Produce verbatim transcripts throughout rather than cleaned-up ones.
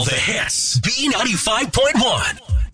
the hits. B ninety-five point one.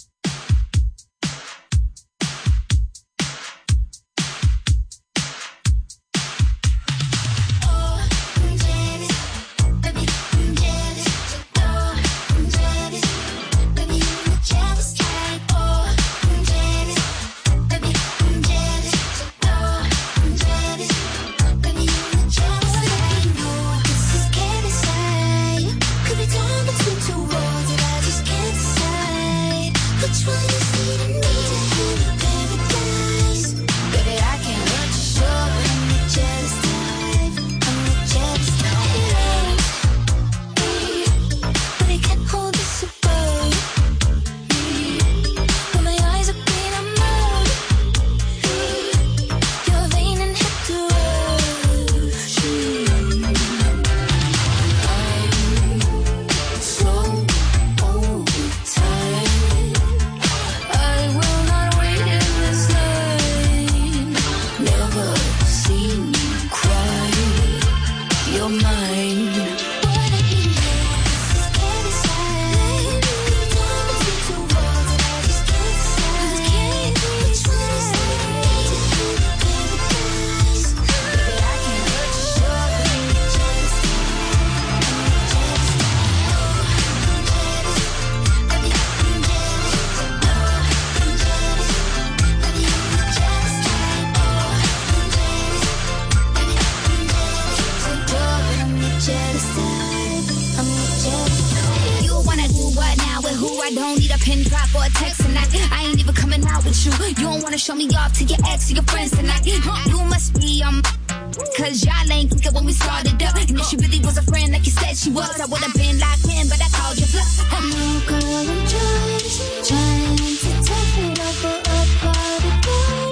Show me off to your ex or your friends tonight. Huh, you must be um, cause y'all ain't think it when we started up. And if she really was a friend like you said she was, I would've been locked in, but I called you bluff. No girl, I'm just trying to take it over a party boy.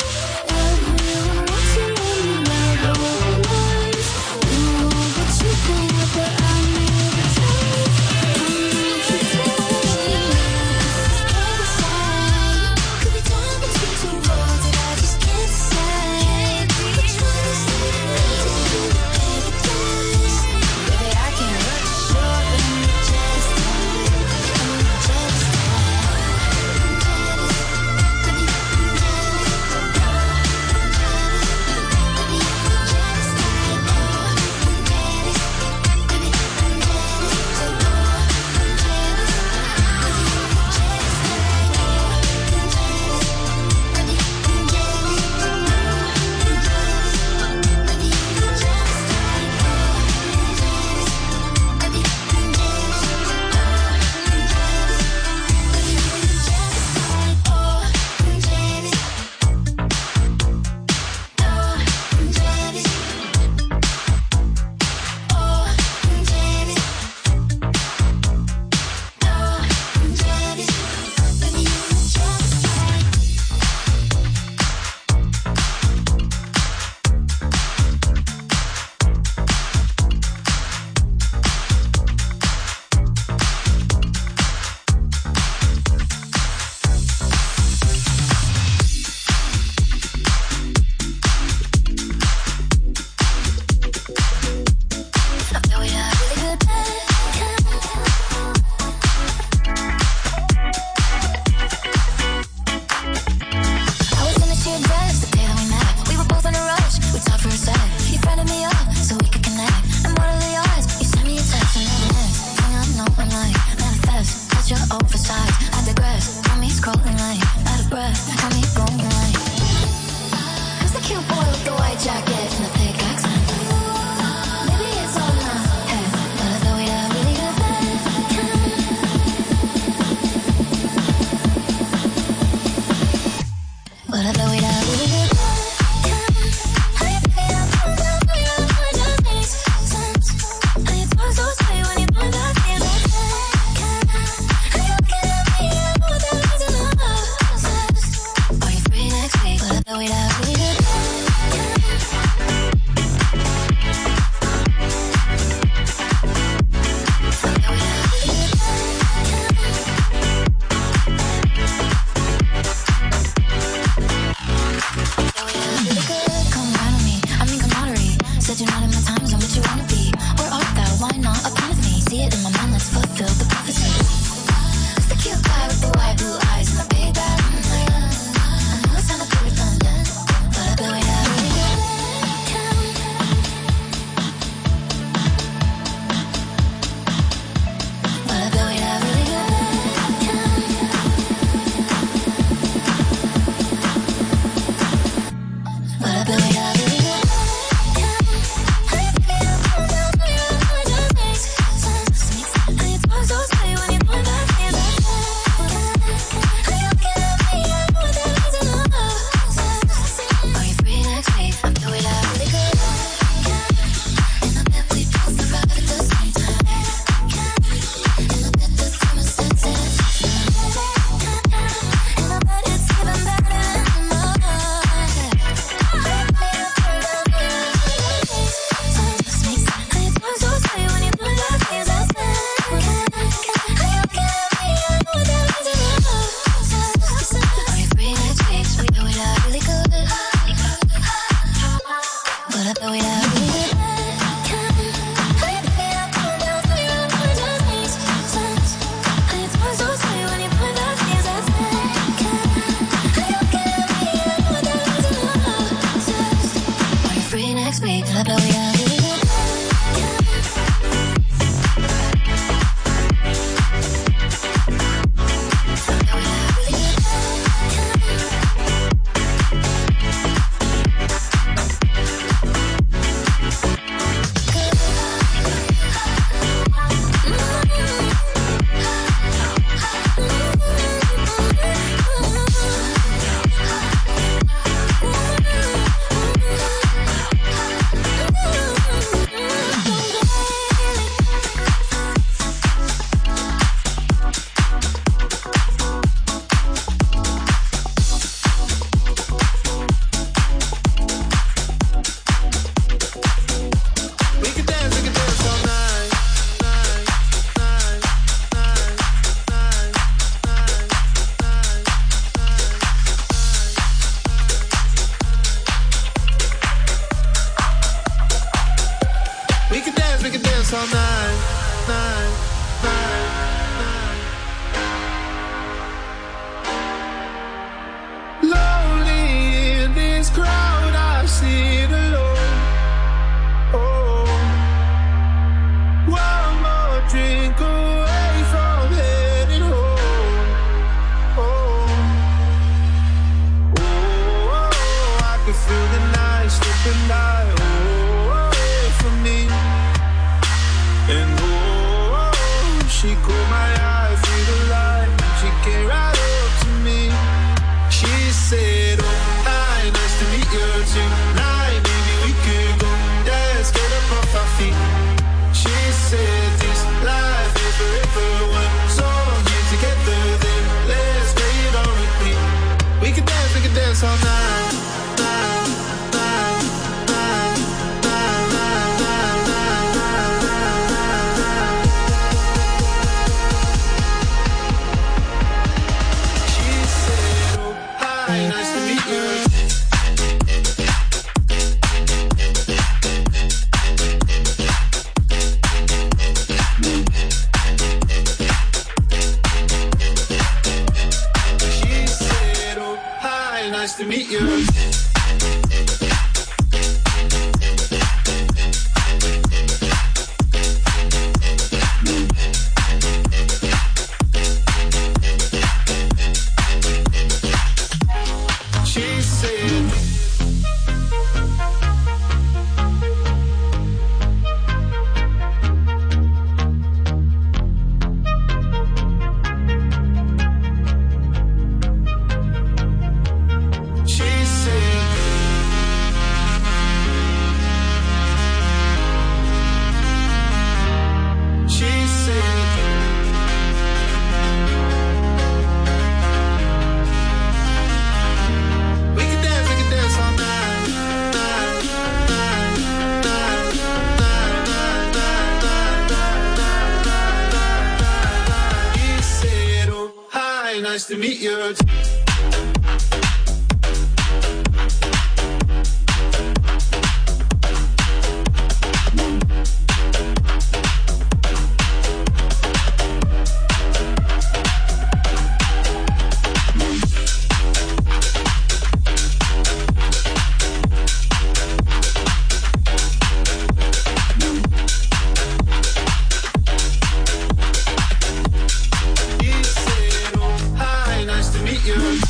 Everyone wants to know me now, but what lies? You know what you think, but I never tell you. Baby, I can't hurt you, sure, but I'm just dance all night, night, night, night, night, night, night, night, night. She said, oh, hi, nice to meet you. Nice to meet you. She said, nice to meet you. You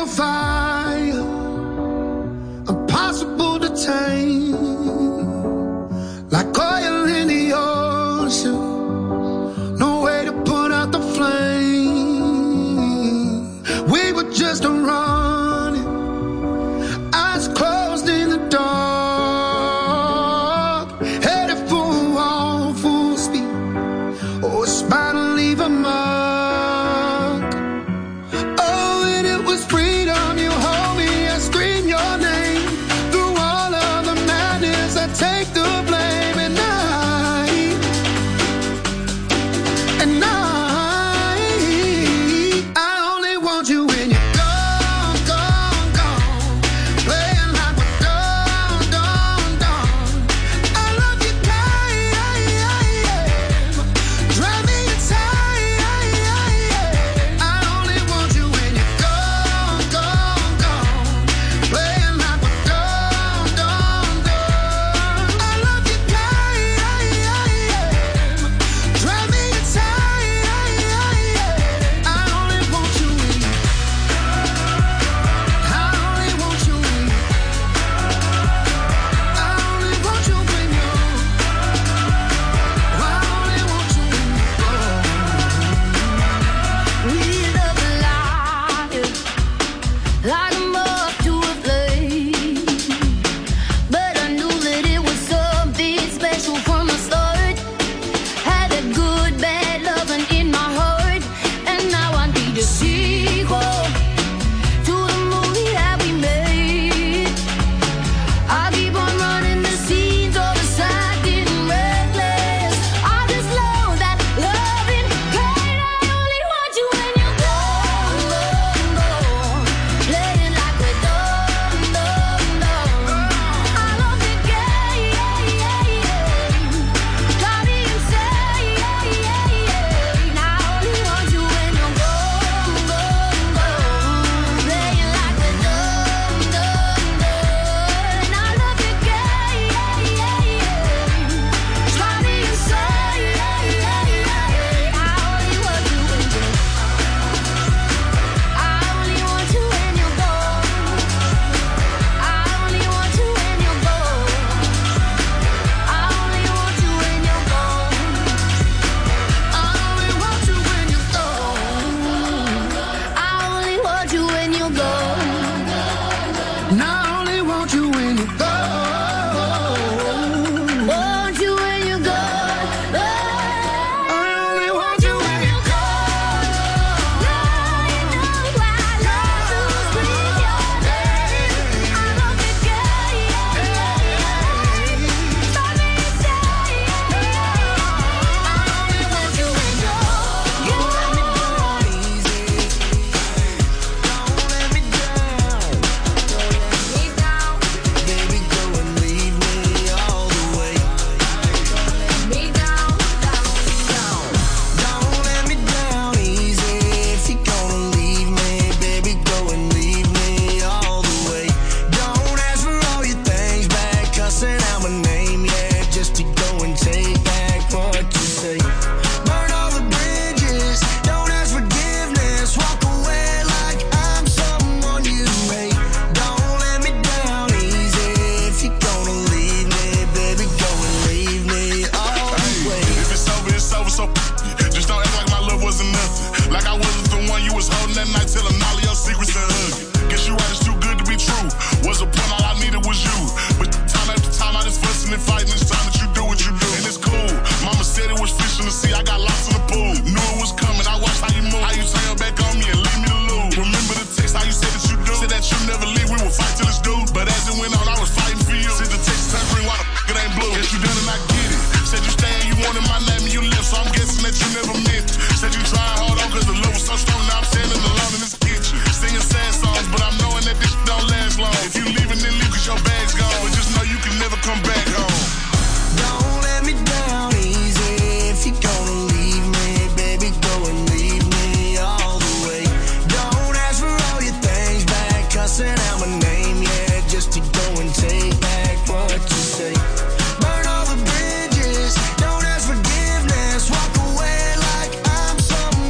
fire, impossible to tame, like oil in the ocean, no way to put out the flame. We were just running, eyes closed in the dark, headed for a wall, full speed. Oh, it's bound to leave a mark. Burn all the bridges, don't ask forgiveness, walk away like I'm someone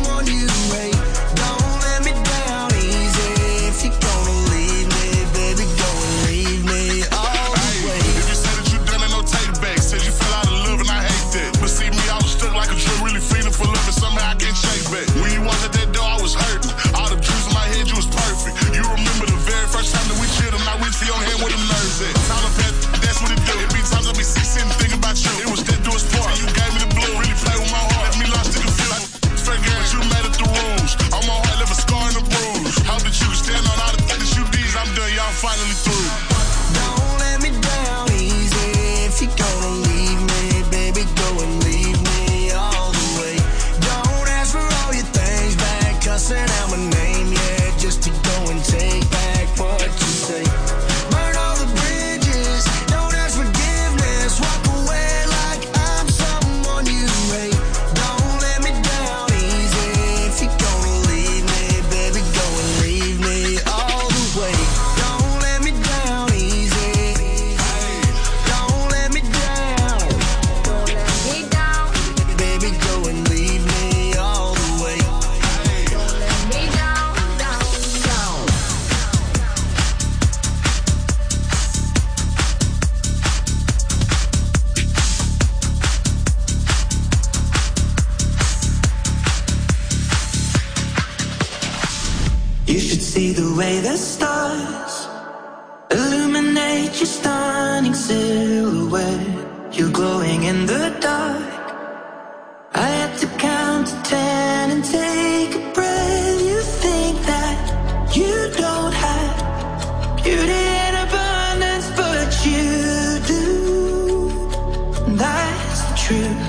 see the way the stars illuminate your stunning silhouette. You're glowing in the dark. I had to count to ten and take a breath. You think that you don't have beauty in abundance, but you do. That's the truth.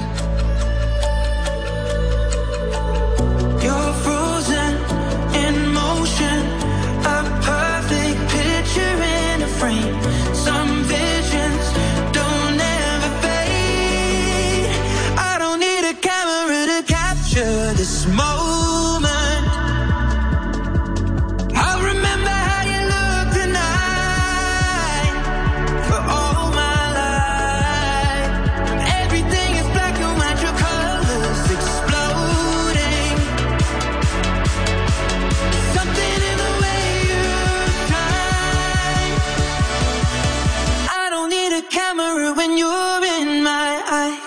You're frozen in motion, a perfect picture in a frame. Some visions don't ever fade. I don't need a camera to capture this moment. I'll remember how you look tonight for all my life. Everything is black and white, your colors exploding. Something in the way you shine. I don't need a camera when you're in my eye.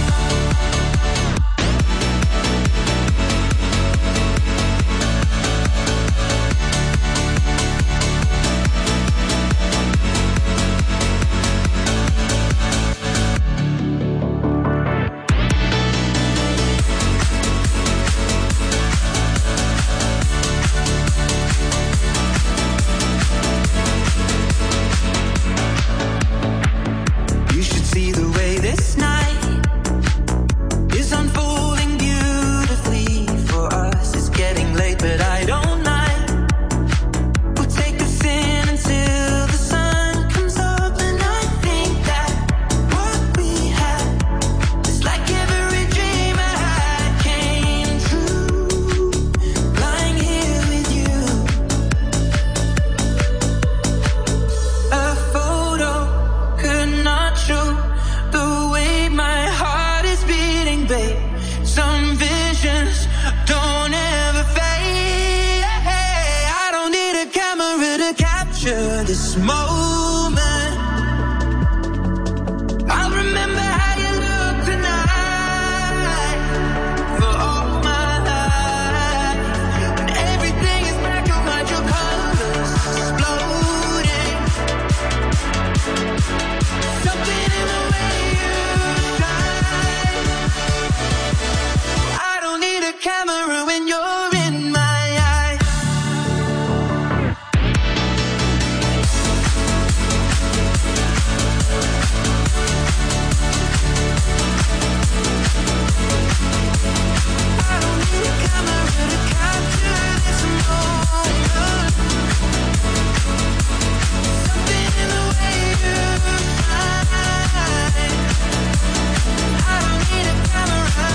You should see the way this night is unfolding beautifully for us. It's getting late, but I don't mind. We'll take this in until the sun comes up, and I think that what we had is like every dream I had came true. Lying here with you, a photo could not show the way my heart is beating, babe. Some visions don't ever fade. I don't need a camera to capture this moment. I'll remember how you look tonight for all my life. When everything is black and white, your colors exploding. Something in the way you shine. I don't need a camera when you're in my eye. I don't need a camera to capture this moment. Something in the way you shine. I don't need a camera.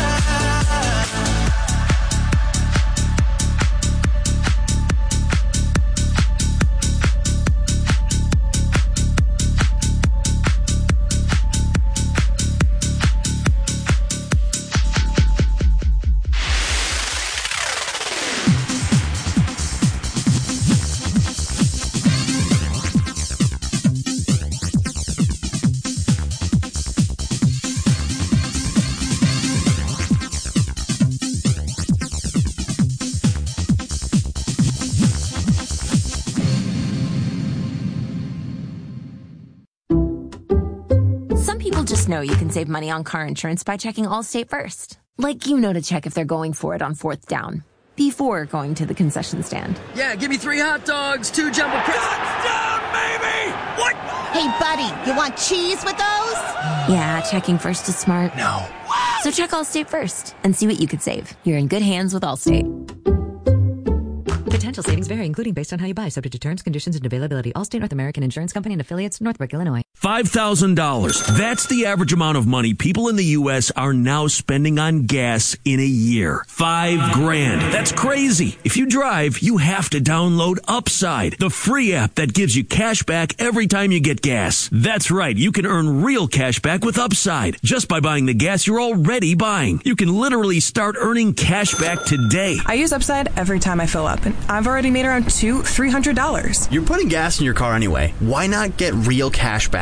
Some people just know you can save money on car insurance by checking Allstate first. Like you know to check if they're going for it on fourth down before going to the concession stand. Yeah, give me three hot dogs, two jumbo crisps. Touchdown, baby! What? Hey, buddy, you want cheese with those? Yeah, checking first is smart. No. So check Allstate first and see what you could save. You're in good hands with Allstate. Potential savings vary, including based on how you buy, subject to terms, conditions, and availability. Allstate North American Insurance Company and affiliates, Northbrook, Illinois. five thousand dollars. That's the average amount of money people in the U S are now spending on gas in a year. Five grand. That's crazy. If you drive, you have to download Upside, the free app that gives you cash back every time you get gas. That's right. You can earn real cash back with Upside just by buying the gas you're already buying. You can literally start earning cash back today. I use Upside every time I fill up, and I've already made around two, three hundred dollars. You're putting gas in your car anyway. Why not get real cash back?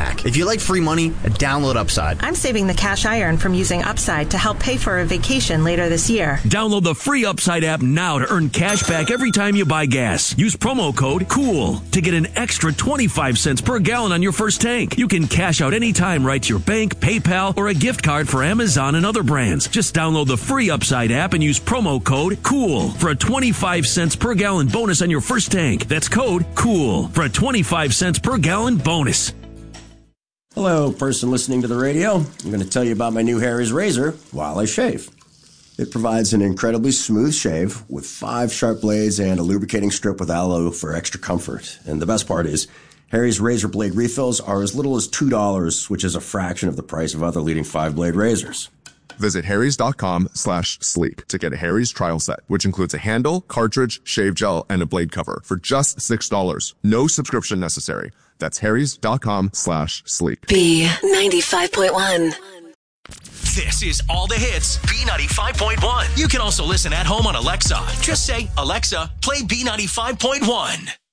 back. If you like free money, download Upside. I'm saving the cash I earn from using Upside to help pay for a vacation later this year. Download the free Upside app now to earn cash back every time you buy gas. Use promo code COOL to get an extra twenty-five cents per gallon on your first tank. You can cash out anytime right to your bank, PayPal, or a gift card for Amazon and other brands. Just download the free Upside app and use promo code COOL for a twenty-five cents per gallon bonus on your first tank. That's code COOL for a twenty-five cents per gallon bonus. Hello, person listening to the radio. I'm going to tell you about my new Harry's razor while I shave. It provides an incredibly smooth shave with five sharp blades and a lubricating strip with aloe for extra comfort. And the best part is, Harry's razor blade refills are as little as two dollars, which is a fraction of the price of other leading five-blade razors. Visit harrys.com slash sleep to get a Harry's trial set, which includes a handle, cartridge, shave gel, and a blade cover for just six dollars. No subscription necessary. That's harrys.com slash sleep. B ninety-five point one. This is All the Hits, B ninety-five point one. You can also listen at home on Alexa. Just say, Alexa, play B ninety-five point one.